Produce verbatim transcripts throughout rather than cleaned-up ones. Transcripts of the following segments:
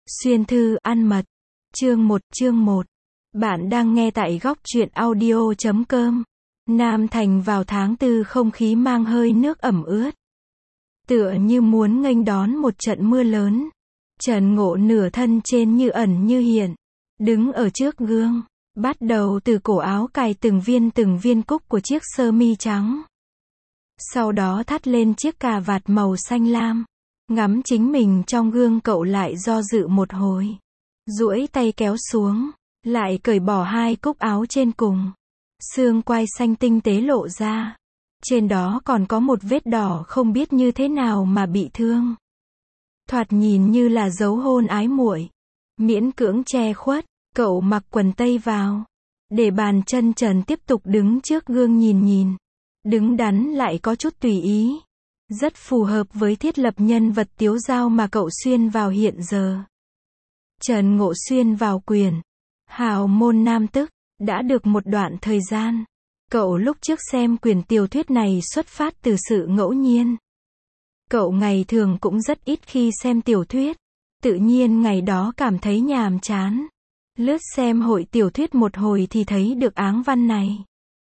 Xuyên thư ăn mật. Chương một, chương một. Bạn đang nghe tại góc truyện audio chấm com. Nam Thành vào tháng tư không khí mang hơi nước ẩm ướt. Tựa như muốn nghênh đón một trận mưa lớn. Trần Ngộ nửa thân trên như ẩn như hiện. Đứng ở trước gương. Bắt đầu từ cổ áo cài từng viên từng viên cúc của chiếc sơ mi trắng. Sau đó thắt lên chiếc cà vạt màu xanh lam. Ngắm chính mình trong gương, cậu lại do dự một hồi. Duỗi tay kéo xuống. Lại cởi bỏ hai cúc áo trên cùng. Xương quai xanh tinh tế lộ ra. Trên đó còn có một vết đỏ không biết như thế nào mà bị thương. Thoạt nhìn như là dấu hôn ái muội. Miễn cưỡng che khuất. Cậu mặc quần tây vào. Để bàn chân trần tiếp tục đứng trước gương nhìn nhìn. Đứng đắn lại có chút tùy ý. Rất phù hợp với thiết lập nhân vật Tiếu Dao mà cậu xuyên vào hiện giờ. Trần Ngộ xuyên vào quyền hào môn nam tức. Đã được một đoạn thời gian. Cậu lúc trước xem quyển tiểu thuyết này xuất phát từ sự ngẫu nhiên. Cậu ngày thường cũng rất ít khi xem tiểu thuyết. Tự nhiên ngày đó cảm thấy nhàm chán. Lướt xem hội tiểu thuyết một hồi thì thấy được áng văn này.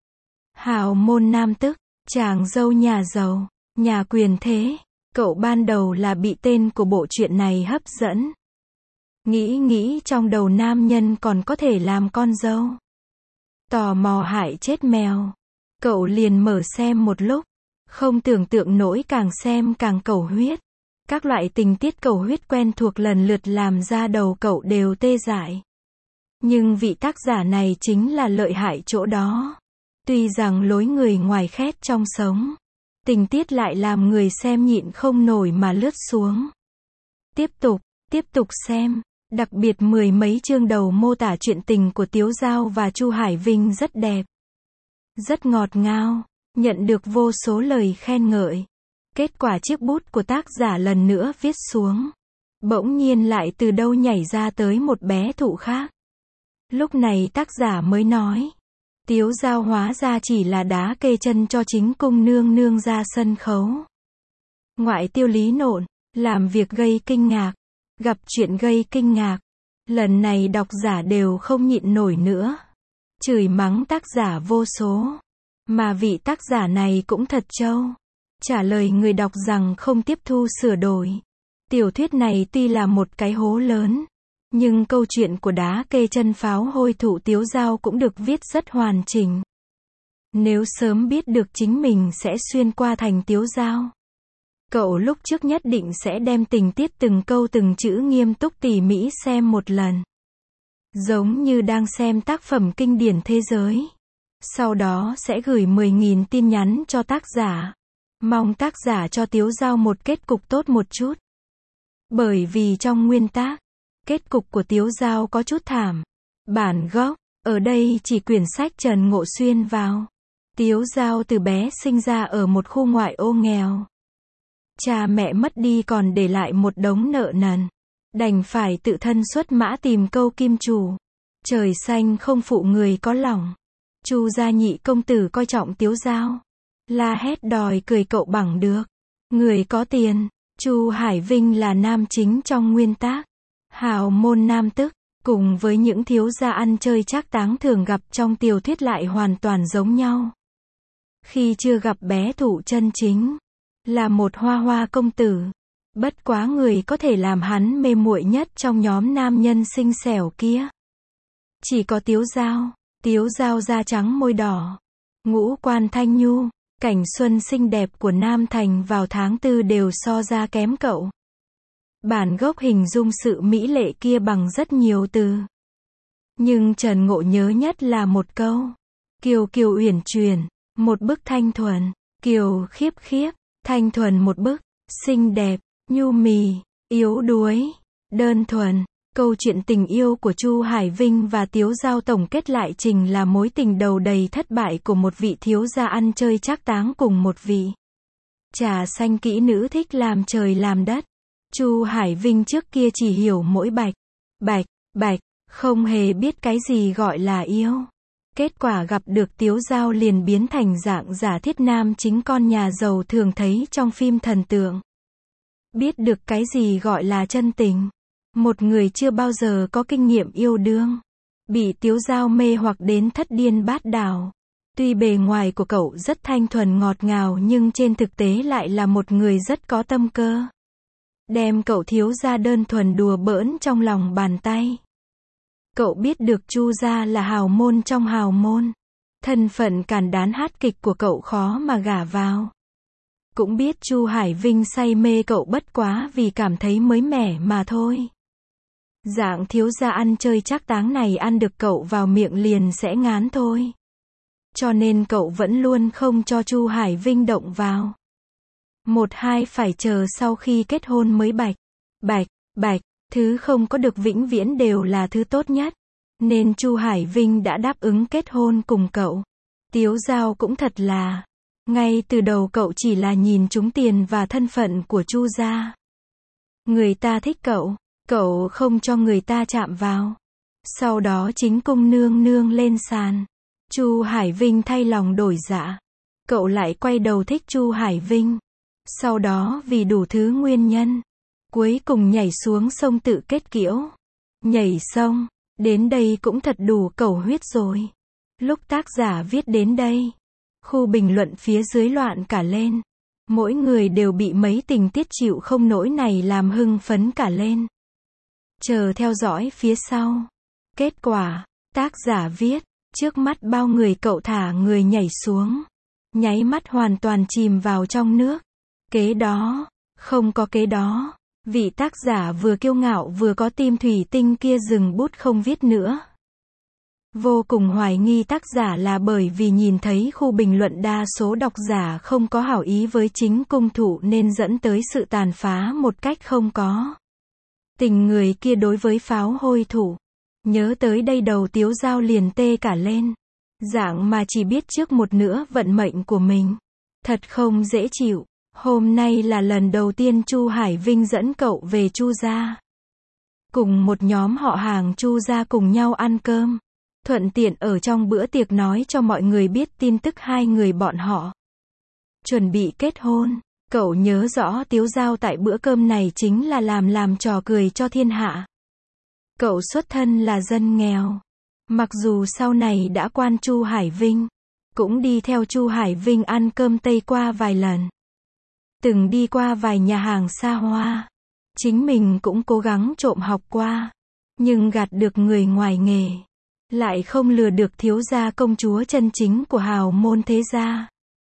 Hào môn nam tức, chàng dâu nhà giàu, nhà quyền thế. Cậu ban đầu là bị tên của bộ truyện này hấp dẫn. Nghĩ nghĩ trong đầu nam nhân còn có thể làm con dâu. Tò mò hại chết mèo. Cậu liền mở xem một lúc. Không tưởng tượng nổi, càng xem càng cầu huyết. Các loại tình tiết cầu huyết quen thuộc lần lượt làm ra đầu cậu đều tê dại. Nhưng vị tác giả này chính là lợi hại chỗ đó. Tuy rằng lối người ngoài khét trong sống. Tình tiết lại làm người xem nhịn không nổi mà lướt xuống. Tiếp tục, tiếp tục xem. Đặc biệt mười mấy chương đầu mô tả chuyện tình của Tiếu Dao và Chu Hải Vinh rất đẹp. Rất ngọt ngào. Nhận được vô số lời khen ngợi. Kết quả chiếc bút của tác giả lần nữa viết xuống. Bỗng nhiên lại từ đâu nhảy ra tới một bé thụ khác. Lúc này tác giả mới nói. Tiếu Dao hóa ra chỉ là đá kê chân cho chính cung nương nương ra sân khấu. Ngoại tiêu lý nộn. Làm việc gây kinh ngạc. Gặp chuyện gây kinh ngạc. Lần này độc giả đều không nhịn nổi nữa. Chửi mắng tác giả vô số. Mà vị tác giả này cũng thật trâu. Trả lời người đọc rằng không tiếp thu sửa đổi. Tiểu thuyết này tuy là một cái hố lớn. Nhưng câu chuyện của đá kê chân pháo hôi thụ Tiếu Dao cũng được viết rất hoàn chỉnh. Nếu sớm biết được chính mình sẽ xuyên qua thành Tiếu Dao. Cậu lúc trước nhất định sẽ đem tình tiết từng câu từng chữ nghiêm túc tỉ mỉ xem một lần. Giống như đang xem tác phẩm kinh điển thế giới. Sau đó sẽ gửi mười nghìn tin nhắn cho tác giả. Mong tác giả cho Tiếu Dao một kết cục tốt một chút. Bởi vì trong nguyên tác, kết cục của Tiếu Dao có chút thảm. Bản gốc, ở đây chỉ quyển sách Trần Ngộ xuyên vào. Tiếu Dao từ bé sinh ra ở một khu ngoại ô nghèo. Cha mẹ mất đi còn để lại một đống nợ nần. Đành phải tự thân xuất mã tìm câu kim chủ. Trời xanh không phụ người có lòng. Chu gia nhị công tử coi trọng Tiếu Dao. La hét đòi cười cậu bằng được. Người có tiền. Chu Hải Vinh là nam chính trong nguyên tác. Hào môn nam tức, cùng với những thiếu gia ăn chơi trác táng thường gặp trong tiểu thuyết lại hoàn toàn giống nhau. Khi chưa gặp bé thụ chân chính, là một hoa hoa công tử. Bất quá người có thể làm hắn mê muội nhất trong nhóm nam nhân xinh xẻo kia. Chỉ có Tiếu Dao. Tiếu Dao da trắng môi đỏ. Ngũ quan thanh nhu. Cảnh xuân xinh đẹp của Nam Thành vào tháng tư đều so ra kém cậu. Bản gốc hình dung sự mỹ lệ kia bằng rất nhiều từ. Nhưng Trần Ngộ nhớ nhất là một câu. Kiều kiều uyển chuyển. Một bức thanh thuần. Kiều khiếp khiếp. Thanh thuần một bức. Xinh đẹp. Nhu mì. Yếu đuối. Đơn thuần. Câu chuyện tình yêu của Chu Hải Vinh và Tiếu Dao tổng kết lại trình là mối tình đầu đầy thất bại của một vị thiếu gia ăn chơi trác táng cùng một vị trà xanh kỹ nữ thích làm trời làm đất. Chu Hải Vinh trước kia chỉ hiểu mỗi bạch, bạch, bạch, không hề biết cái gì gọi là yêu. Kết quả gặp được Tiếu Dao liền biến thành dạng giả thiết nam chính con nhà giàu thường thấy trong phim thần tượng. Biết được cái gì gọi là chân tình. Một người chưa bao giờ có kinh nghiệm yêu đương, bị Tiếu Dao mê hoặc đến thất điên bát đảo. Tuy bề ngoài của cậu rất thanh thuần ngọt ngào nhưng trên thực tế lại là một người rất có tâm cơ. Đem cậu thiếu gia đơn thuần đùa bỡn trong lòng bàn tay. Cậu biết được Chu gia là hào môn trong hào môn. Thân phận càn đán hát kịch của cậu khó mà gả vào. Cũng biết Chu Hải Vinh say mê cậu bất quá vì cảm thấy mới mẻ mà thôi. Dạng thiếu gia ăn chơi trác táng này ăn được cậu vào miệng liền sẽ ngán thôi. Cho nên cậu vẫn luôn không cho Chu Hải Vinh động vào. Một hai phải chờ sau khi kết hôn mới bạch. Bạch, bạch, thứ không có được vĩnh viễn đều là thứ tốt nhất. Nên Chu Hải Vinh đã đáp ứng kết hôn cùng cậu. Tiếu Dao cũng thật là, ngay từ đầu cậu chỉ là nhìn trúng tiền và thân phận của Chu gia. Người ta thích cậu, cậu không cho người ta chạm vào. Sau đó chính cung nương nương lên sàn. Chu Hải Vinh thay lòng đổi dạ. Cậu lại quay đầu thích Chu Hải Vinh. Sau đó vì đủ thứ nguyên nhân, cuối cùng nhảy xuống sông tự kết liễu. Nhảy sông, đến đây cũng thật đủ cầu huyết rồi. Lúc tác giả viết đến đây, khu bình luận phía dưới loạn cả lên. Mỗi người đều bị mấy tình tiết chịu không nổi này làm hưng phấn cả lên. Chờ theo dõi phía sau. Kết quả, tác giả viết, trước mắt bao người cậu thả người nhảy xuống. Nháy mắt hoàn toàn chìm vào trong nước. Kế đó, không có kế đó. Vị tác giả vừa kiêu ngạo vừa có tim thủy tinh kia dừng bút không viết nữa. Vô cùng hoài nghi tác giả là bởi vì nhìn thấy khu bình luận đa số độc giả không có hảo ý với chính cung thủ nên dẫn tới sự tàn phá một cách không có tình người kia đối với pháo hôi thủ. Nhớ tới đây đầu Tiếu Dao liền tê cả lên. Dạng mà chỉ biết trước một nửa vận mệnh của mình. Thật không dễ chịu. Hôm nay là lần đầu tiên Chu Hải Vinh dẫn cậu về Chu gia. Cùng một nhóm họ hàng Chu gia cùng nhau ăn cơm. Thuận tiện ở trong bữa tiệc nói cho mọi người biết tin tức hai người bọn họ chuẩn bị kết hôn. Cậu nhớ rõ Tiếu Dao tại bữa cơm này chính là làm làm trò cười cho thiên hạ. Cậu xuất thân là dân nghèo. Mặc dù sau này đã quan Chu Hải Vinh, cũng đi theo Chu Hải Vinh ăn cơm Tây qua vài lần. Từng đi qua vài nhà hàng xa hoa. Chính mình cũng cố gắng trộm học qua. Nhưng gạt được người ngoài nghề. Lại không lừa được thiếu gia công chúa chân chính của hào môn thế gia.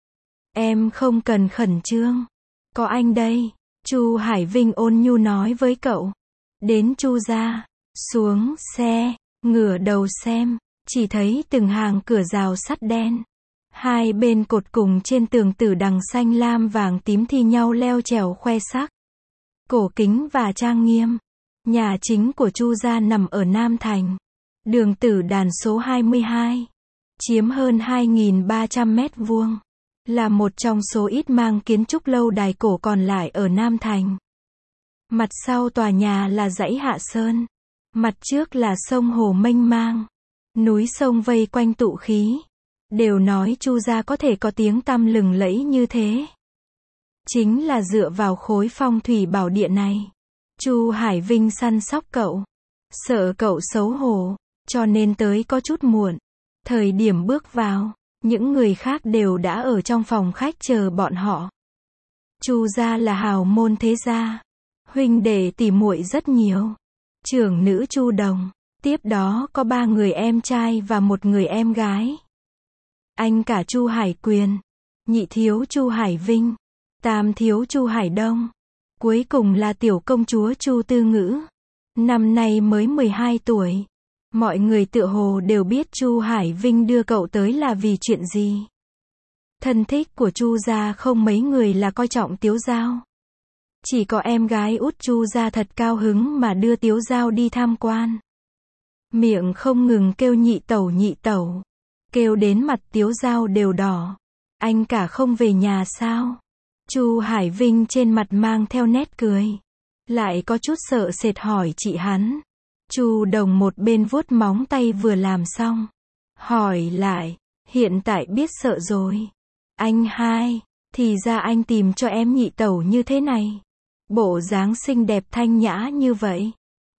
Em không cần khẩn trương. Có anh đây. Chu Hải Vinh ôn nhu nói với cậu. Đến Chu gia. Xuống xe. Ngửa đầu xem. Chỉ thấy từng hàng cửa rào sắt đen. Hai bên cột cùng trên tường tử đằng xanh lam vàng tím thi nhau leo trèo khoe sắc. Cổ kính và trang nghiêm. Nhà chính của Chu gia nằm ở Nam Thành. Đường Tử Đàn số hai mươi hai. Chiếm hơn hai nghìn ba trăm mét vuông. Là một trong số ít mang kiến trúc lâu đài cổ còn lại ở Nam Thành. Mặt sau tòa nhà là dãy Hạ Sơn. Mặt trước là sông hồ mênh mang. Núi sông vây quanh tụ khí. Đều nói Chu gia có thể có tiếng tăm lừng lẫy như thế. Chính là dựa vào khối phong thủy bảo địa này. Chu Hải Vinh săn sóc cậu. Sợ cậu xấu hổ. Cho nên tới có chút muộn. Thời điểm bước vào, những người khác đều đã ở trong phòng khách chờ bọn họ. Chu gia là hào môn thế gia. Huynh đệ tỷ muội rất nhiều. Trưởng nữ Chu Đồng. Tiếp đó có ba người em trai và một người em gái. Anh cả Chu Hải Quyền. Nhị thiếu Chu Hải Vinh. Tam thiếu Chu Hải Đông. Cuối cùng là tiểu công chúa Chu Tư Ngữ. Năm nay mới mười hai tuổi. Mọi người tựa hồ đều biết Chu Hải Vinh đưa cậu tới là vì chuyện gì. Thân thích của Chu gia không mấy người là coi trọng Tiếu Dao. Chỉ có em gái út Chu gia thật cao hứng mà đưa Tiếu Dao đi tham quan. Miệng không ngừng kêu nhị tẩu nhị tẩu. Kêu đến mặt Tiếu Dao đều đỏ. Anh cả không về nhà sao? Chu Hải Vinh trên mặt mang theo nét cười. Lại có chút sợ sệt hỏi chị hắn. Chu Đồng một bên vuốt móng tay vừa làm xong. Hỏi lại. Hiện tại biết sợ rồi. Anh hai. Thì ra anh tìm cho em nhị tẩu như thế này. Bộ dáng xinh đẹp thanh nhã như vậy.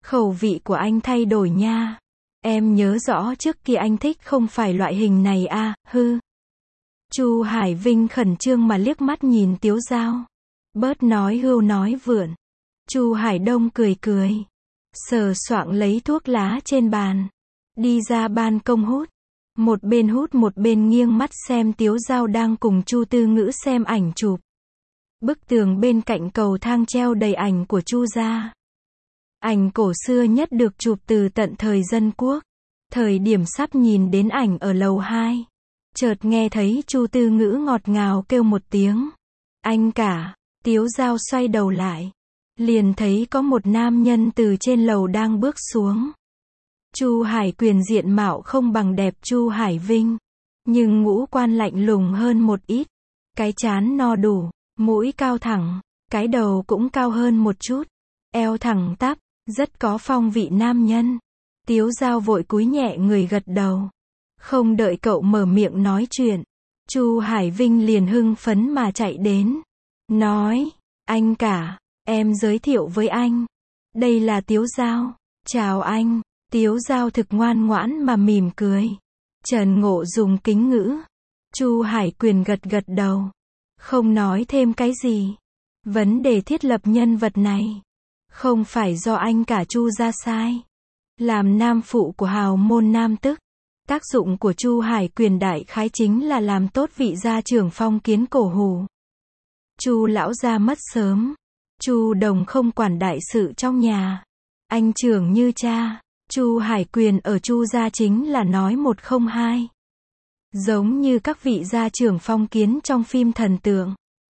Khẩu vị của anh thay đổi nha. Em nhớ rõ trước kia anh thích không phải loại hình này à, hư. Chu Hải Vinh khẩn trương mà liếc mắt nhìn Tiếu Dao. Bớt nói hưu nói vượn. Chu Hải Đông cười cười. Sờ soạng lấy thuốc lá trên bàn. Đi ra ban công hút. Một bên hút một bên nghiêng mắt xem Tiếu Dao đang cùng Chu Tư Ngữ xem ảnh chụp. Bức tường bên cạnh cầu thang treo đầy ảnh của Chu gia. Ảnh cổ xưa nhất được chụp từ tận thời Dân Quốc. Thời điểm sắp nhìn đến ảnh ở lầu hai. Chợt nghe thấy Chu Tư Ngữ ngọt ngào kêu một tiếng. Anh cả. Tiếu Dao xoay đầu lại. Liền thấy có một nam nhân từ trên lầu đang bước xuống. Chu Hải Quyền diện mạo không bằng đẹp Chu Hải Vinh. Nhưng ngũ quan lạnh lùng hơn một ít. Cái trán no đủ, mũi cao thẳng, cái đầu cũng cao hơn một chút. Eo thẳng tắp, rất có phong vị nam nhân. Tiếu Dao vội cúi nhẹ người gật đầu. Không đợi cậu mở miệng nói chuyện. Chu Hải Vinh liền hưng phấn mà chạy đến. Nói, anh cả, em giới thiệu với anh. Đây là Tiếu Dao. Chào anh. Tiếu Dao thực ngoan ngoãn mà mỉm cười. Trần Ngộ dùng kính ngữ. Chu Hải Quyền gật gật đầu. Không nói thêm cái gì. Vấn đề thiết lập nhân vật này. Không phải do anh cả Chu ra sai. Làm nam phụ của hào môn nam tức. Tác dụng của Chu Hải Quyền đại khái chính là làm tốt vị gia trưởng phong kiến cổ hủ. Chu lão gia mất sớm. Chu Đồng không quản đại sự trong nhà. Anh trưởng như cha. Chu Hải Quyền ở Chu gia chính là nói một không hai. Giống như các vị gia trưởng phong kiến trong phim thần tượng.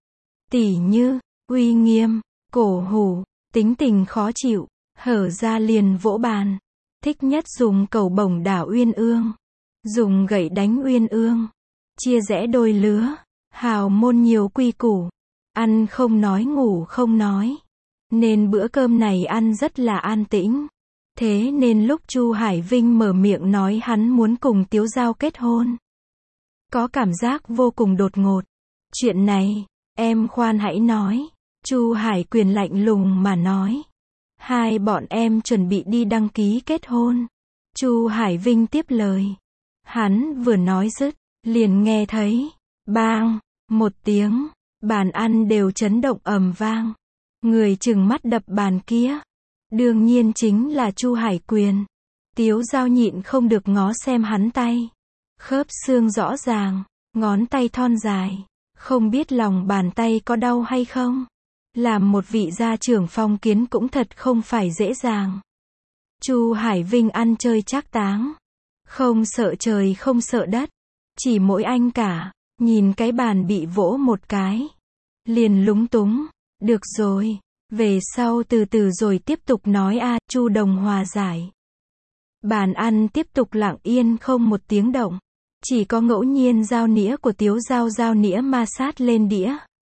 Tỷ như, uy nghiêm, cổ hủ, tính tình khó chịu, hở ra liền vỗ bàn. Thích nhất dùng cầu bổng đảo uyên ương. Dùng gậy đánh uyên ương. Chia rẽ đôi lứa. Hào môn nhiều quy củ. Ăn không nói ngủ không nói. Nên bữa cơm này ăn rất là an tĩnh. Thế nên lúc Chu Hải Vinh mở miệng nói hắn muốn cùng Tiếu Dao kết hôn. Có cảm giác vô cùng đột ngột. Chuyện này, em khoan hãy nói. Chu Hải Quyền lạnh lùng mà nói. Hai bọn em chuẩn bị đi đăng ký kết hôn. Chu Hải Vinh tiếp lời. Hắn vừa nói dứt, liền nghe thấy. Bang, một tiếng. Bàn ăn đều chấn động ầm vang. Người chừng mắt đập bàn kia. Đương nhiên chính là Chu Hải Quyền. Tiếu Dao nhịn không được ngó xem hắn tay. Khớp xương rõ ràng, ngón tay thon dài. Không biết lòng bàn tay có đau hay không. Làm một vị gia trưởng phong kiến cũng thật không phải dễ dàng. Chu Hải Vinh ăn chơi trác táng. Không sợ trời không sợ đất. Chỉ mỗi anh cả, nhìn cái bàn bị vỗ một cái. Liền lúng túng. Được rồi. Về sau từ từ rồi tiếp tục nói a. Chu Đồng hòa giải. Bàn ăn tiếp tục lặng yên không một tiếng động. Chỉ có ngẫu nhiên dao nĩa của Tiếu Dao dao nĩa ma sát lên đĩa.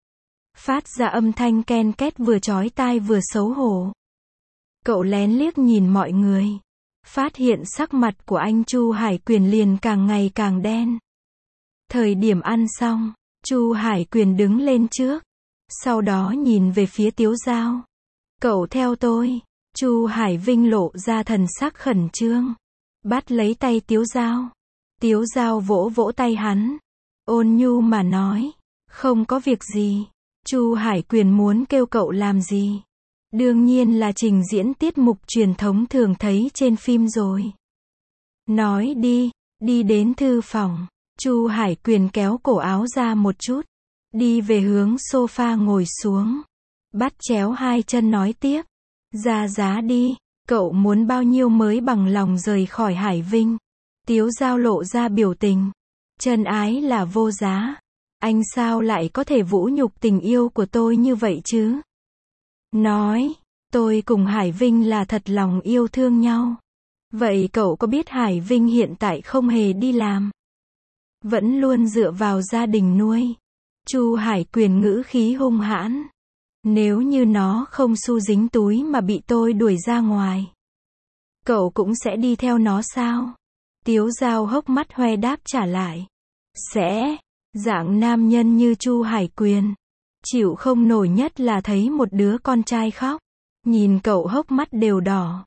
Phát ra âm thanh ken két vừa chói tai vừa xấu hổ. Cậu lén liếc nhìn mọi người. Phát hiện sắc mặt của anh Chu Hải Quyền liền càng ngày càng đen. Thời điểm ăn xong, Chu Hải Quyền đứng lên trước. Sau đó nhìn về phía Tiếu Dao. Cậu theo tôi. Chu Hải Vinh lộ ra thần sắc khẩn trương. Bắt lấy tay Tiếu Dao. Tiếu Dao vỗ vỗ tay hắn. Ôn nhu mà nói. Không có việc gì. Chu Hải Quyền muốn kêu cậu làm gì? Đương nhiên là trình diễn tiết mục truyền thống thường thấy trên phim rồi. Nói đi. Đi đến thư phòng. Chu Hải Quyền kéo cổ áo ra một chút. Đi về hướng sofa ngồi xuống. Bắt chéo hai chân nói tiếp. Ra giá đi. Cậu muốn bao nhiêu mới bằng lòng rời khỏi Hải Vinh? Tiếu Dao lộ ra biểu tình. Chân ái là vô giá. Anh sao lại có thể vũ nhục tình yêu của tôi như vậy chứ? Nói. Tôi cùng Hải Vinh là thật lòng yêu thương nhau. Vậy cậu có biết Hải Vinh hiện tại không hề đi làm? Vẫn luôn dựa vào gia đình nuôi. Chu Hải Quyền ngữ khí hung hãn. Nếu như nó không xu dính túi mà bị tôi đuổi ra ngoài, cậu cũng sẽ đi theo nó sao? Tiếu Dao hốc mắt hoe đáp trả lại. Sẽ. Dạng nam nhân như Chu Hải Quyền. Chịu không nổi nhất là thấy một đứa con trai khóc. Nhìn cậu hốc mắt đều đỏ.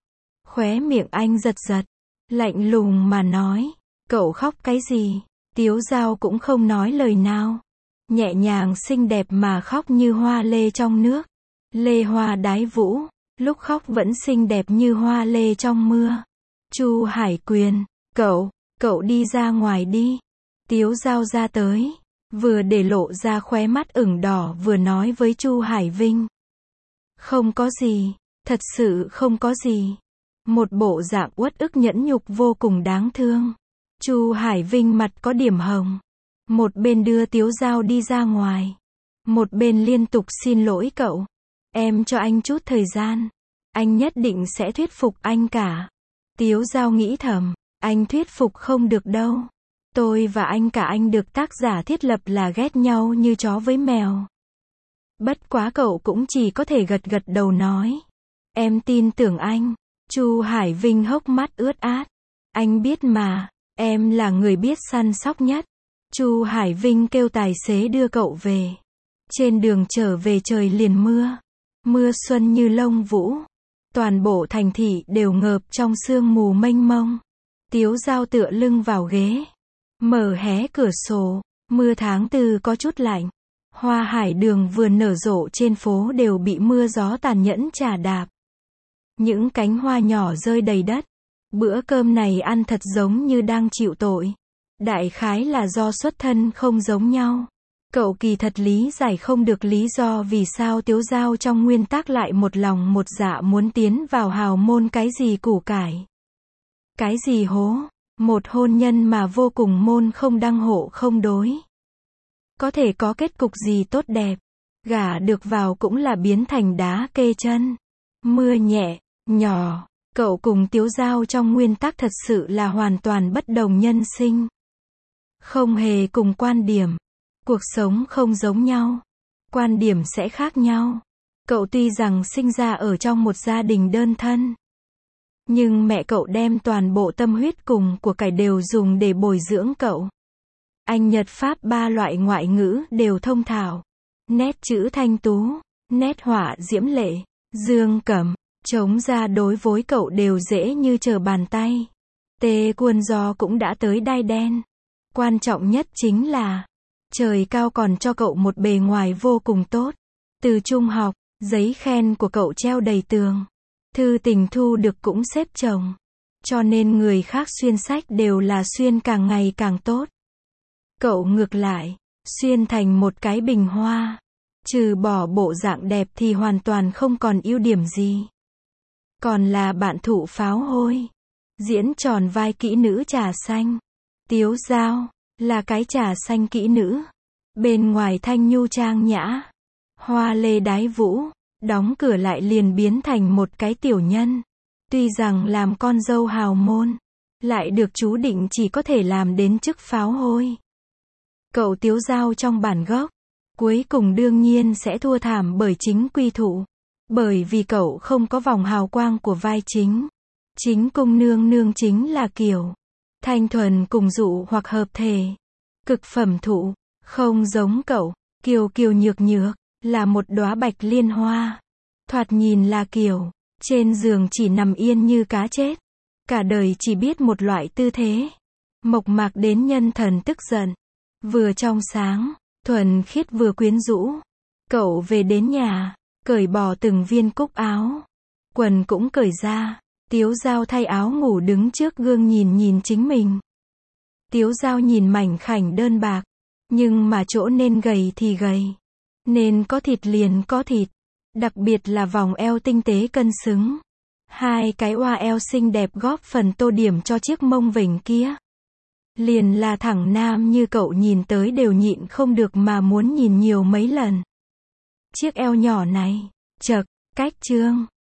Khóe miệng anh giật giật, lạnh lùng mà nói, cậu khóc cái gì? Tiếu Dao cũng không nói lời nào, nhẹ nhàng xinh đẹp mà khóc như hoa lê trong nước. Lê hoa đái vũ, lúc khóc vẫn xinh đẹp như hoa lê trong mưa. Chu Hải Quyền, cậu, cậu đi ra ngoài đi. Tiếu Dao ra tới, vừa để lộ ra khóe mắt ửng đỏ vừa nói với Chu Hải Vinh. Không có gì, thật sự không có gì. Một bộ dạng uất ức nhẫn nhục vô cùng đáng thương. Chu Hải Vinh mặt có điểm hồng. Một bên đưa Tiếu Dao đi ra ngoài. Một bên liên tục xin lỗi cậu. Em cho anh chút thời gian. Anh nhất định sẽ thuyết phục anh cả. Tiếu Dao nghĩ thầm, anh thuyết phục không được đâu. Tôi và anh cả anh được tác giả thiết lập là ghét nhau như chó với mèo. Bất quá cậu cũng chỉ có thể gật gật đầu nói. Em tin tưởng anh. Chu Hải Vinh hốc mắt ướt át. Anh biết mà, em là người biết săn sóc nhất. Chu Hải Vinh kêu tài xế đưa cậu về. Trên đường trở về trời liền mưa. Mưa xuân như lông vũ. Toàn bộ thành thị đều ngợp trong sương mù mênh mông. Tiếu Dao tựa lưng vào ghế. Mở hé cửa sổ. Mưa tháng tư có chút lạnh. Hoa hải đường vừa nở rộ trên phố đều bị mưa gió tàn nhẫn chà đạp. Những cánh hoa nhỏ rơi đầy đất. Bữa cơm này ăn thật giống như đang chịu tội. Đại khái là do xuất thân không giống nhau. Cậu kỳ thật lý giải không được lý do vì sao Tiếu Dao trong nguyên tắc lại một lòng một dạ muốn tiến vào hào môn cái gì củ cải. Cái gì hố. Một hôn nhân mà vô cùng môn không đăng hộ không đối. Có thể có kết cục gì tốt đẹp. Gả được vào cũng là biến thành đá kê chân. Mưa nhẹ, nhỏ. Cậu cùng Tiếu Dao trong nguyên tắc thật sự là hoàn toàn bất đồng nhân sinh. Không hề cùng quan điểm. Cuộc sống không giống nhau. Quan điểm sẽ khác nhau. Cậu tuy rằng sinh ra ở trong một gia đình đơn thân. Nhưng mẹ cậu đem toàn bộ tâm huyết cùng của cải đều dùng để bồi dưỡng cậu. Anh Nhật Pháp ba loại ngoại ngữ đều thông thạo. Nét chữ thanh tú, nét họa diễm lệ, dương cẩm, trống ra đối với cậu đều dễ như trở bàn tay. Tê Quân Do cũng đã tới đai đen. Quan trọng nhất chính là, trời cao còn cho cậu một bề ngoài vô cùng tốt. Từ trung học, giấy khen của cậu treo đầy tường. Thư tình thu được cũng xếp chồng. Cho nên người khác xuyên sách đều là xuyên càng ngày càng tốt. Cậu ngược lại, xuyên thành một cái bình hoa. Trừ bỏ bộ dạng đẹp thì hoàn toàn không còn ưu điểm gì. Còn là bạn thụ pháo hôi. Diễn tròn vai kỹ nữ trà xanh. Tiếu Dao, là cái trà xanh kỹ nữ. Bên ngoài thanh nhu trang nhã. Hoa lê đái vũ. Đóng cửa lại liền biến thành một cái tiểu nhân. Tuy rằng làm con dâu hào môn. Lại được chú định chỉ có thể làm đến chức pháo hôi. Cậu Tiếu Dao trong bản gốc. Cuối cùng đương nhiên sẽ thua thảm bởi chính quy thụ. Bởi vì cậu không có vòng hào quang của vai chính. Chính cung nương nương chính là kiểu. Thanh thuần cùng dụ hoặc hợp thể. Cực phẩm thụ. Không giống cậu. Kiều kiều nhược nhược. Là một đóa bạch liên hoa. Thoạt nhìn là kiểu. Trên giường chỉ nằm yên như cá chết. Cả đời chỉ biết một loại tư thế. Mộc mạc đến nhân thần tức giận. Vừa trong sáng. Thuần khiết vừa quyến rũ. Cậu về đến nhà. Cởi bỏ từng viên cúc áo. Quần cũng cởi ra. Tiếu Dao thay áo ngủ đứng trước gương nhìn nhìn chính mình. Tiếu Dao nhìn mảnh khảnh đơn bạc. Nhưng mà chỗ nên gầy thì gầy. Nên có thịt liền có thịt. Đặc biệt là vòng eo tinh tế cân xứng. Hai cái oa eo xinh đẹp góp phần tô điểm cho chiếc mông vểnh kia. Liền là thẳng nam như cậu nhìn tới đều nhịn không được mà muốn nhìn nhiều mấy lần. Chiếc eo nhỏ này, chậc, cách trương,